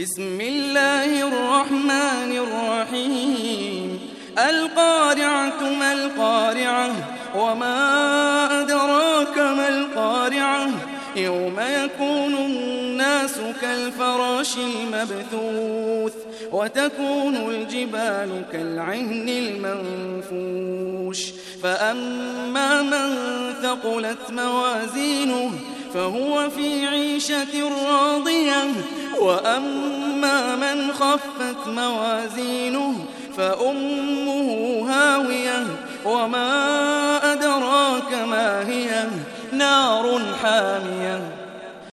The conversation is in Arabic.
بسم الله الرحمن الرحيم القارعة ما القارعة وما أدراك ما القارعة يوم يكون الناس كالفراش المبثوث وتكون الجبال كالعهن المنفوش فأما من ثقلت موازينه فهو في عيشة راضية وأما من خفت موازينه فأمه هاوية وما أدراك ما هي نار حامية